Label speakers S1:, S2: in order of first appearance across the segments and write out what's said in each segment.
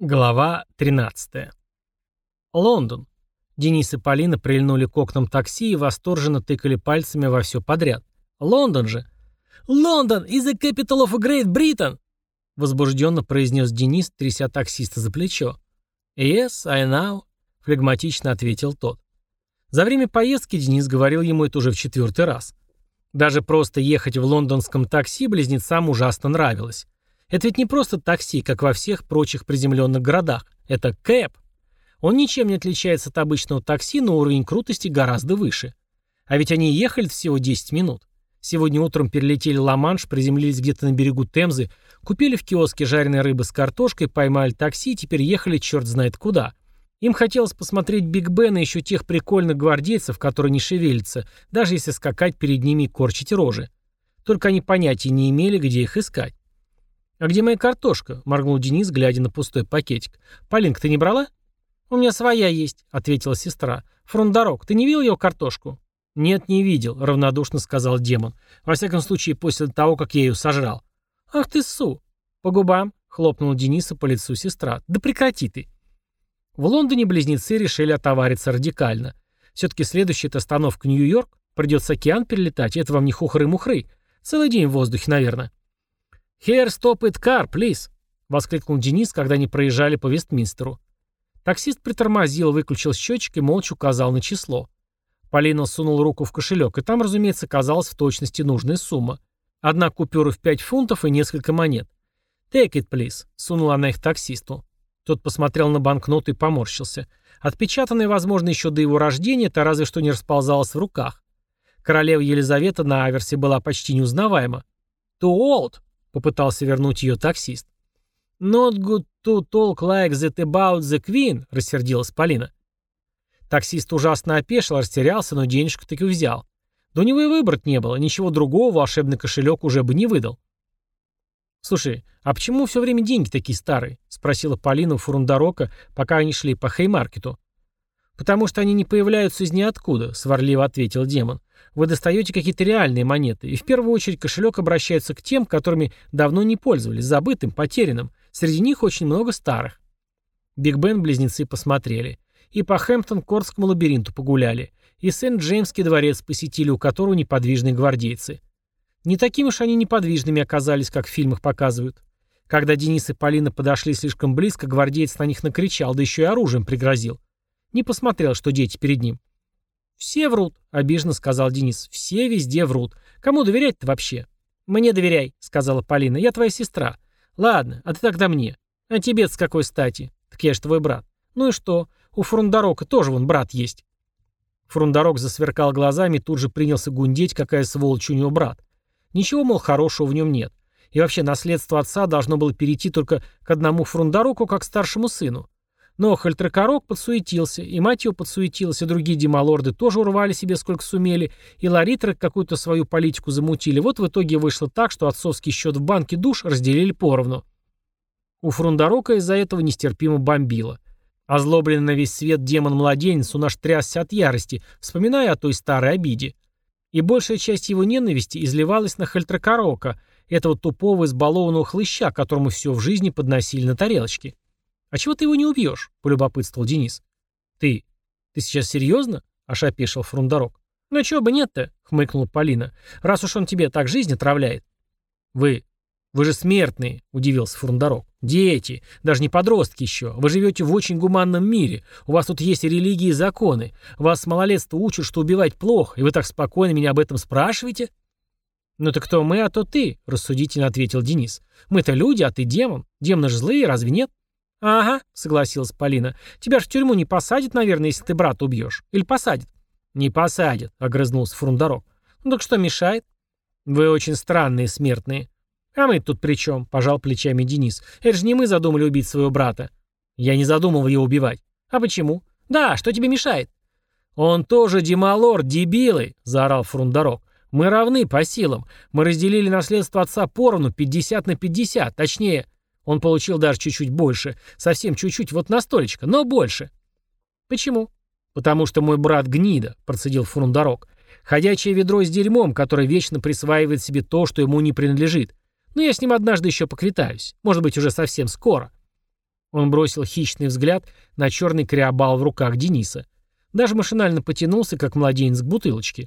S1: Глава 13. Лондон. Денис и Полина прильнули к окнам такси и восторженно тыкали пальцами во все подряд. Лондон же! «Лондон is the capital of Great Britain!» Возбужденно произнес Денис, тряся таксиста за плечо. «Yes, I know», — флегматично ответил тот. За время поездки Денис говорил ему это уже в 4-й раз. Даже просто ехать в лондонском такси близнецам ужасно нравилось. Это ведь не просто такси, как во всех прочих приземленных городах. Это кэб. Он ничем не отличается от обычного такси, но уровень крутости гораздо выше. А ведь они ехали всего 10 минут. Сегодня утром перелетели Ла-Манш, приземлились где-то на берегу Темзы, купили в киоске жареной рыбы с картошкой, поймали такси и теперь ехали черт знает куда. Им хотелось посмотреть Биг Бен и еще тех прикольных гвардейцев, которые не шевелятся, даже если скакать перед ними и корчить рожи. Только они понятия не имели, где их искать. «А где моя картошка?» — моргнул Денис, глядя на пустой пакетик. «Полинка, ты не брала?» «У меня своя есть», — ответила сестра. «Фрондарок, ты не видел ее картошку?» «Нет, не видел», — равнодушно сказал демон. «Во всяком случае, после того, как я ее сожрал». «Ах ты ссу!» «По губам», — хлопнул Дениса по лицу сестра. «Да прекрати ты!» В Лондоне близнецы решили отовариться радикально. Все-таки следующая остановка Нью-Йорк. Придется океан перелетать, это вам не хухры-мухры. Целый день в воздухе, наверное. «Here, stop it car, please!» — воскликнул Денис, когда они проезжали по Вестминстеру. Таксист притормозил, выключил счетчик и молча указал на число. Полина сунула руку в кошелек, и там, разумеется, оказалась в точности нужная сумма. Одна купюра в 5 фунтов и несколько монет. «Take it, please», — сунула она их таксисту. Тот посмотрел на банкноту и поморщился. Отпечатанная, возможно, еще до его рождения, это разве что не расползалась в руках. Королева Елизавета на аверсе была почти неузнаваема. «Too old», — попытался вернуть ее таксист. «Not good to talk like that about the Queen», — рассердилась Полина. Таксист ужасно опешил, растерялся, но денежку таки взял. Да у него и выбрать не было, ничего другого волшебный кошелек уже бы не выдал. «Слушай, а почему все время деньги такие старые?» — спросила Полина у Фрундарока, пока они шли по Хеймаркету. «Потому что они не появляются из ниоткуда», — сварливо ответил демон. «Вы достаете какие-то реальные монеты, и в первую очередь кошелек обращается к тем, которыми давно не пользовались, забытым, потерянным. Среди них очень много старых». Биг Бен близнецы посмотрели. И по Хэмптон-Кортскому лабиринту погуляли, и Сент-Джеймский дворец посетили, у которого неподвижные гвардейцы. Не такими уж они неподвижными оказались, как в фильмах показывают. Когда Денис и Полина подошли слишком близко, гвардеец на них накричал, да еще и оружием пригрозил. Не посмотрел, что дети перед ним. «Все врут», — обиженно сказал Денис. «Все везде врут. Кому доверять-то вообще?» «Мне доверяй», — сказала Полина. «Я твоя сестра». «Ладно, а ты тогда мне». «А тебе-то с какой стати?» «Так я ж твой брат». «Ну и что? У Фрундарока тоже вон брат есть». Фрундарок засверкал глазами и тут же принялся гундеть, какая сволочь у него брат. Ничего, мол, хорошего в нем нет. И вообще наследство отца должно было перейти только к одному Фрундароку, как старшему сыну. Но Хальтракорок подсуетился, и мать его подсуетилась, и другие демалорды тоже урвали себе сколько сумели, и ларитры какую-то свою политику замутили. Вот в итоге вышло так, что отцовский счет в банке душ разделили поровну. У Фрундарока из-за этого нестерпимо бомбило. Озлобленный на весь свет демон-младенец, он аж трясся от ярости, вспоминая о той старой обиде. И большая часть его ненависти изливалась на Хальтракорока, этого тупого избалованного хлыща, которому все в жизни подносили на тарелочке. «А чего ты его не убьешь?» — полюбопытствовал Денис. «Ты сейчас серьезно?» — аж опешил Фрундарок. «Ну чего бы нет-то?» — хмыкнула Полина. «Раз уж он тебе так жизнь отравляет». «Вы же смертные», — удивился Фрундарок. «Дети, даже не подростки еще. Вы живете в очень гуманном мире. У вас тут есть религии и законы. Вас с малолетства учат, что убивать плохо, и вы так спокойно меня об этом спрашиваете?» «Ну так кто мы, а то ты», — рассудительно ответил Денис. «Мы-то люди, а ты демон. Демоны же злые, разве нет?» «Ага», — согласилась Полина. «Тебя ж в тюрьму не посадят, наверное, если ты брата убьешь. Или посадят?» «Не посадят», — огрызнулся Фрундарок. «Ну так что мешает?» «Вы очень странные смертные». «А мы тут при чем?» — пожал плечами Денис. «Это же не мы задумали убить своего брата». «Я не задумал его убивать». «А почему?» «Да, что тебе мешает?» «Он тоже демалорд, дебилы!» — заорал Фрундарок. «Мы равны по силам. Мы разделили наследство отца поровну, 50/50. Точнее, он получил даже чуть-чуть больше. Совсем чуть-чуть, вот на столечко, но больше». «Почему?» «Потому что мой брат гнида», — процедил Фрундарок. «Ходячее ведро с дерьмом, которое вечно присваивает себе то, что ему не принадлежит. Но я с ним однажды еще поквитаюсь. Может быть, уже совсем скоро». Он бросил хищный взгляд на черный криобал в руках Дениса. Даже машинально потянулся, как младенец к бутылочке.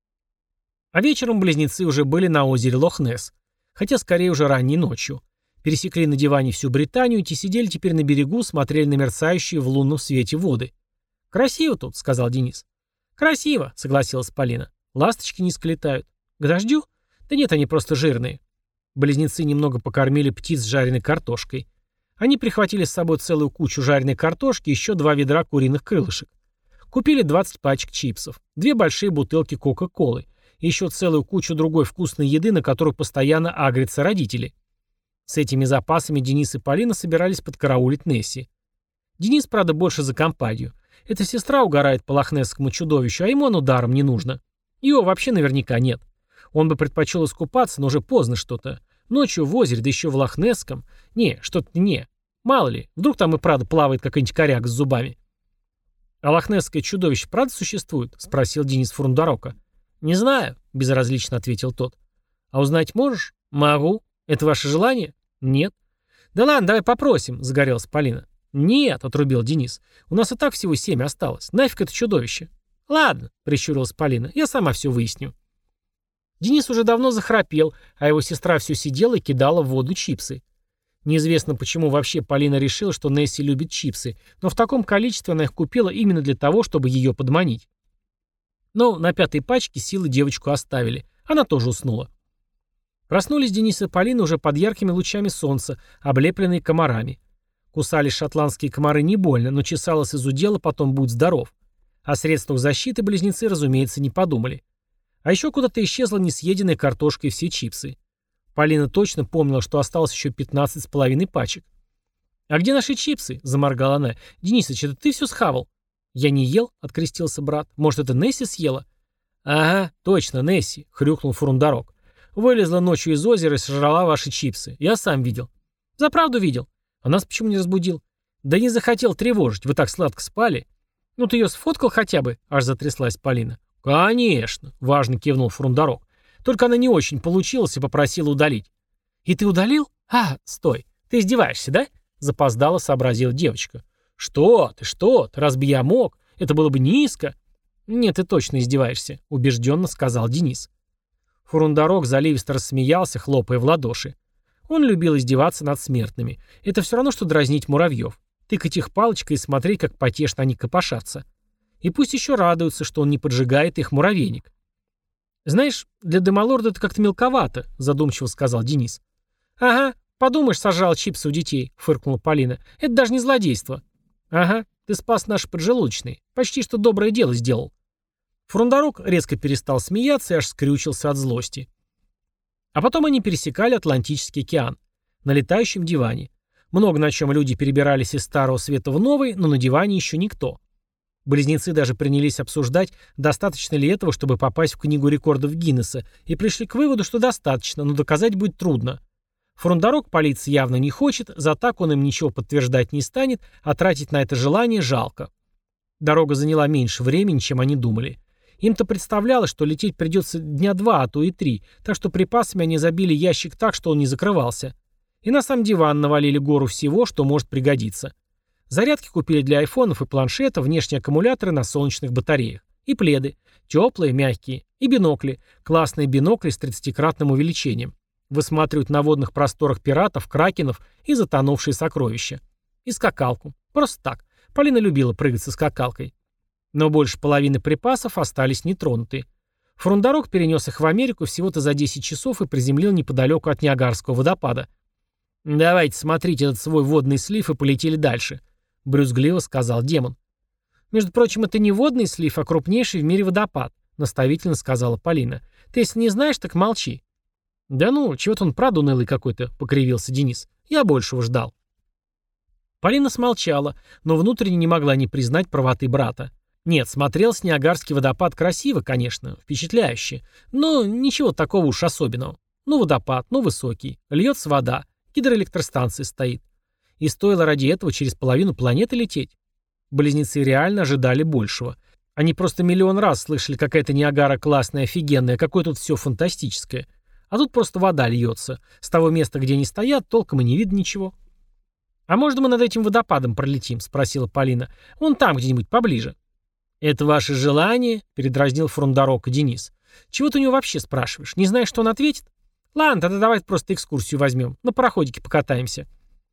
S1: А вечером близнецы уже были на озере Лох-Несс. Хотя скорее уже ранней ночью. Пересекли на диване всю Британию и сидели теперь на берегу, смотрели на мерцающие в лунном свете воды. «Красиво тут», — сказал Денис. «Красиво», — согласилась Полина. «Ласточки низко летают. К дождю? Да нет, они просто жирные». Близнецы немного покормили птиц с жареной картошкой. Они прихватили с собой целую кучу жареной картошки и еще 2 ведра куриных крылышек. Купили 20 пачек чипсов, 2 большие бутылки Кока-Колы и еще целую кучу другой вкусной еды, на которую постоянно агрятся родители. С этими запасами Денис и Полина собирались подкараулить Несси. Денис, правда, больше за компанию. Эта сестра угорает по лохнесскому чудовищу, а ему оно даром не нужно. Его вообще наверняка нет. Он бы предпочел искупаться, но уже поздно что-то. Ночью в озере, да еще в лохнесском. Не, что-то не. Мало ли, вдруг там и правда плавает какой-нибудь коряк с зубами. «А лохнесское чудовище правда существует?» — спросил Денис Фрундорока. «Не знаю», — безразлично ответил тот. «А узнать можешь?» «Могу. Это ваше желание?» «Нет». «Да ладно, давай попросим», — загорелась Полина. «Нет», — отрубил Денис. «У нас и так всего 7 осталось. Нафиг это чудовище?» «Ладно», — прищурилась Полина. «Я сама все выясню». Денис уже давно захрапел, а его сестра все сидела и кидала в воду чипсы. Неизвестно, почему вообще Полина решила, что Несси любит чипсы, но в таком количестве она их купила именно для того, чтобы ее подманить. Но на 5-й пачке силы девочку оставили. Она тоже уснула. Проснулись Денис и Полина уже под яркими лучами солнца, облепленные комарами. Кусали шотландские комары не больно, но чесалось из удела, потом будь здоров. О средствах защиты близнецы, разумеется, не подумали. А еще куда-то исчезла несъеденная картошка и все чипсы. Полина точно помнила, что осталось еще 15,5 пачек. «А где наши чипсы?» — заморгала она. «Денисыч, это ты все схавал?» «Я не ел», — открестился брат. «Может, это Несси съела?» «Ага, точно, Несси», — хрюкнул Фрундорок. «Вылезла ночью из озера и сожрала ваши чипсы. Я сам видел». «Заправду видел. А нас почему не разбудил?» «Да не захотел тревожить. Вы так сладко спали». «Ну ты ее сфоткал хотя бы?» — аж затряслась Полина. «Конечно», — важно кивнул Фрундорок. «Только она не очень получилась и попросила удалить». «И ты удалил? А, стой. Ты издеваешься, да?» — запоздало сообразила девочка. «Что ты, разве я мог? Это было бы низко». «Нет, ты точно издеваешься», — убежденно сказал Денис. Фрундорок заливисто рассмеялся, хлопая в ладоши. Он любил издеваться над смертными. Это все равно, что дразнить муравьев. Тыкать их палочкой и смотреть, как потешно они копошатся. И пусть еще радуются, что он не поджигает их муравейник. «Знаешь, для Демалорда это как-то мелковато», — задумчиво сказал Денис. «Ага, подумаешь, сожрал чипсы у детей», — фыркнула Полина. «Это даже не злодейство». «Ага, ты спас наши поджелудочные. Почти что доброе дело сделал». Фрундорок резко перестал смеяться и аж скрючился от злости. А потом они пересекали Атлантический океан. На летающем диване. Много на чем люди перебирались из Старого Света в Новый, но на диване еще никто. Близнецы даже принялись обсуждать, достаточно ли этого, чтобы попасть в Книгу рекордов Гиннесса, и пришли к выводу, что достаточно, но доказать будет трудно. Фрундорок палиться явно не хочет, за так он им ничего подтверждать не станет, а тратить на это желание жалко. Дорога заняла меньше времени, чем они думали. Им-то представлялось, что лететь придется дня 2, а то и 3, так что припасами они забили ящик так, что он не закрывался. И на сам диван навалили гору всего, что может пригодиться. Зарядки купили для айфонов и планшетов, внешние аккумуляторы на солнечных батареях. И пледы. Теплые, мягкие. И бинокли. Классные бинокли с 30-кратным увеличением. Высматривают на водных просторах пиратов, кракенов и затонувшие сокровища. И скакалку. Просто так. Полина любила прыгать со скакалкой. Но больше половины припасов остались нетронуты. Фрундорок перенес их в Америку всего-то за 10 часов и приземлил неподалеку от Ниагарского водопада. «Давайте смотрите этот свой водный слив и полетели дальше», — брюзгливо сказал демон. «Между прочим, это не водный слив, а крупнейший в мире водопад», — наставительно сказала Полина. «Ты если не знаешь, так молчи». «Да ну, чего-то он правда унылый какой-то», — покривился Денис. «Я большего ждал». Полина смолчала, но внутренне не могла не признать правоты брата. Нет, смотрелся Ниагарский водопад красиво, конечно, впечатляюще, но ничего такого уж особенного. Ну водопад, ну высокий, льется вода, гидроэлектростанция стоит. И стоило ради этого через половину планеты лететь. Близнецы реально ожидали большего. Они просто миллион раз слышали, какая-то Ниагара классная, офигенная, какое тут все фантастическое. А тут просто вода льется. С того места, где они стоят, толком и не видно ничего. «А может, мы над этим водопадом пролетим?» — спросила Полина. «Вон там где-нибудь поближе». «Это ваше желание?» — передразнил Фрундарока Денис. «Чего ты у него вообще спрашиваешь? Не знаешь, что он ответит? Ладно, тогда давай просто экскурсию возьмем. На пароходике покатаемся».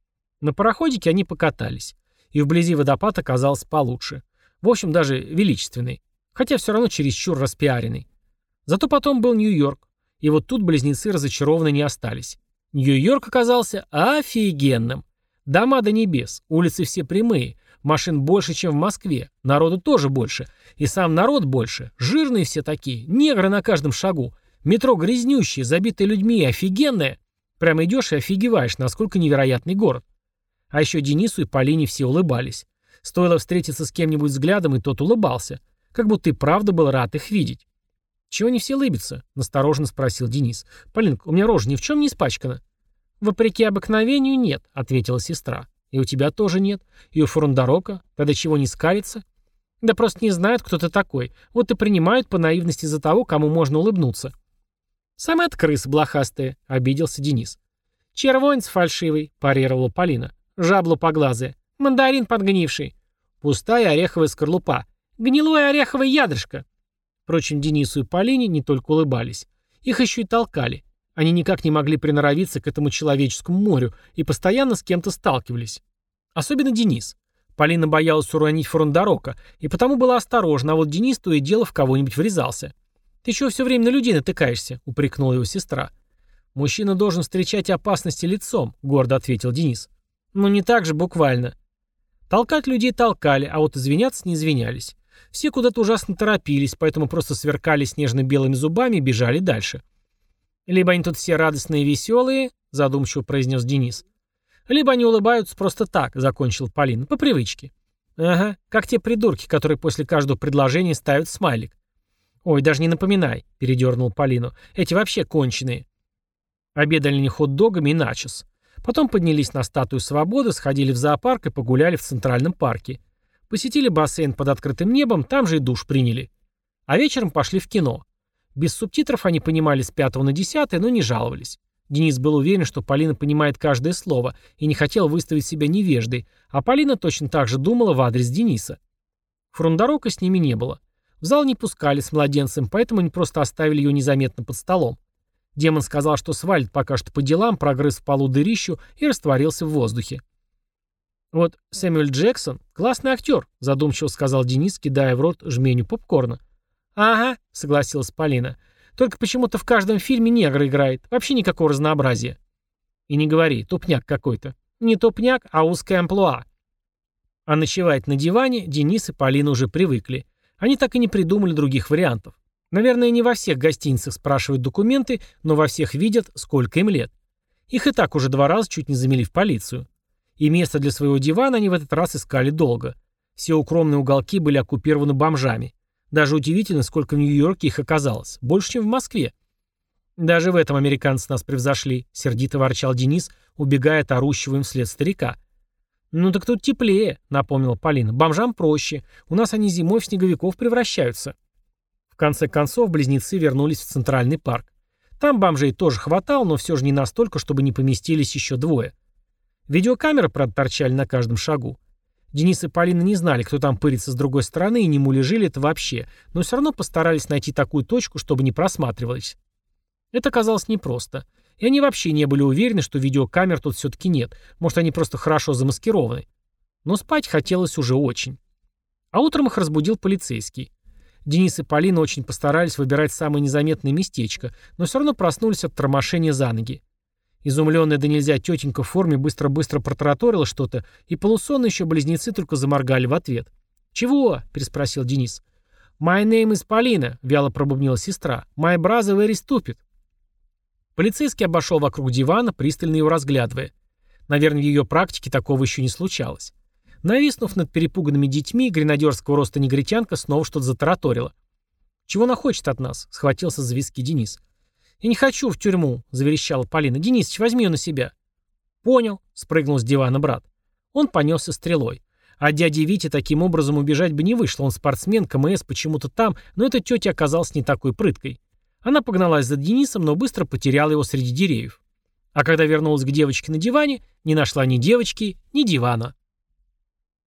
S1: На пароходике они покатались. И вблизи водопад оказался получше. В общем, даже величественный. Хотя все равно чересчур распиаренный. Зато потом был Нью-Йорк. И вот тут близнецы разочарованы не остались. Нью-Йорк оказался офигенным. Дома до небес, улицы все прямые, машин больше, чем в Москве, народу тоже больше. И сам народ больше, жирные все такие, негры на каждом шагу. Метро грязнющее, забитое людьми, офигенное. Прямо идешь и офигеваешь, насколько невероятный город. А еще Денису и Полине все улыбались. Стоило встретиться с кем-нибудь взглядом, и тот улыбался. Как будто и правда был рад их видеть. «Чего они все улыбятся?» — настороженно спросил Денис. «Полинка, у меня рожа ни в чем не испачкана». «Вопреки обыкновению нет», — ответила сестра. «И у тебя тоже нет. И у Фрундарока. Тогда чего не скалится?» «Да просто не знают, кто ты такой. Вот и принимают по наивности за того, кому можно улыбнуться». «Самый от крыс блохастые», — обиделся Денис. «Червонец фальшивый», — парировала Полина. «Жабло поглазое. Мандарин подгнивший. Пустая ореховая скорлупа. Гнилое ореховое ядрышко». Впрочем, Денису и Полине не только улыбались. Их еще и толкали. Они никак не могли приноровиться к этому человеческому морю и постоянно с кем-то сталкивались. Особенно Денис. Полина боялась уронить Фрундарока, и потому была осторожна, а вот Денис то и дело в кого-нибудь врезался. «Ты чего все время на людей натыкаешься?» — упрекнула его сестра. «Мужчина должен встречать опасности лицом», — гордо ответил Денис. «Ну не так же буквально». Толкать людей толкали, а вот извиняться не извинялись. Все куда-то ужасно торопились, поэтому просто сверкали снежно-белыми зубами и бежали дальше. «Либо они тут все радостные и веселые», — задумчиво произнес Денис. «Либо они улыбаются просто так», — закончил Полина, — «по привычке». «Ага, как те придурки, которые после каждого предложения ставят смайлик». «Ой, даже не напоминай», — передернул Полину. «Эти вообще конченые». Обедали они хот-догами и начос. Потом поднялись на статую Свободы, сходили в зоопарк и погуляли в Центральном парке. Посетили бассейн под открытым небом, там же и душ приняли. А вечером пошли в кино. Без субтитров они понимали с 5 на 10, но не жаловались. Денис был уверен, что Полина понимает каждое слово и не хотел выставить себя невеждой, а Полина точно так же думала в адрес Дениса. Фрундарока с ними не было. В зал не пускали с младенцем, поэтому они просто оставили ее незаметно под столом. Демон сказал, что свалит пока что по делам, прогрыз в полу дырищу и растворился в воздухе. «Вот Сэмюэль Джексон — классный актер», — задумчиво сказал Денис, кидая в рот жменю попкорна. «Ага», — согласилась Полина. «Только почему-то в каждом фильме негр играет. Вообще никакого разнообразия». «И не говори, тупняк какой-то». «Не тупняк, а узкое амплуа». А ночевать на диване Денис и Полина уже привыкли. Они так и не придумали других вариантов. Наверное, не во всех гостиницах спрашивают документы, но во всех видят, сколько им лет. Их и так уже 2 раза чуть не замели в полицию. И место для своего дивана они в этот раз искали долго. Все укромные уголки были оккупированы бомжами. Даже удивительно, сколько в Нью-Йорке их оказалось. Больше, чем в Москве. «Даже в этом американцы нас превзошли», — сердито ворчал Денис, убегая от орущего им вслед старика. «Ну так тут теплее», — напомнила Полина. «Бомжам проще. У нас они зимой в снеговиков превращаются». В конце концов, близнецы вернулись в Центральный парк. Там бомжей тоже хватало, но все же не настолько, чтобы не поместились еще 2. Видеокамеры, правда, торчали на каждом шагу. Денис и Полина не знали, кто там пырится с другой стороны, и не муляжили это вообще, но все равно постарались найти такую точку, чтобы не просматривались. Это оказалось непросто. И они вообще не были уверены, что видеокамер тут все-таки нет. Может, они просто хорошо замаскированы. Но спать хотелось уже очень. А утром их разбудил полицейский. Денис и Полина очень постарались выбирать самое незаметное местечко, но все равно проснулись от тормошения за ноги. Изумленная да нельзя тетенька в форме быстро-быстро протараторила что-то, и полусонные еще близнецы только заморгали в ответ. «Чего?» — переспросил Денис. «My name is Полина», — вяло пробубнила сестра. «My brother very stupid». Полицейский обошел вокруг дивана, пристально его разглядывая. Наверное, в ее практике такого еще не случалось. Нависнув над перепуганными детьми, гренадерского роста негритянка снова что-то затараторила. «Чего она хочет от нас?» — схватился за виски Денис. «Я не хочу в тюрьму», — заверещала Полина. «Денисыч, возьми ее на себя». «Понял», — спрыгнул с дивана брат. Он понесся стрелой. А дяде Вите таким образом убежать бы не вышло. Он спортсмен, КМС, почему-то там, но эта тетя оказалась не такой прыткой. Она погналась за Денисом, но быстро потеряла его среди деревьев. А когда вернулась к девочке на диване, не нашла ни девочки, ни дивана.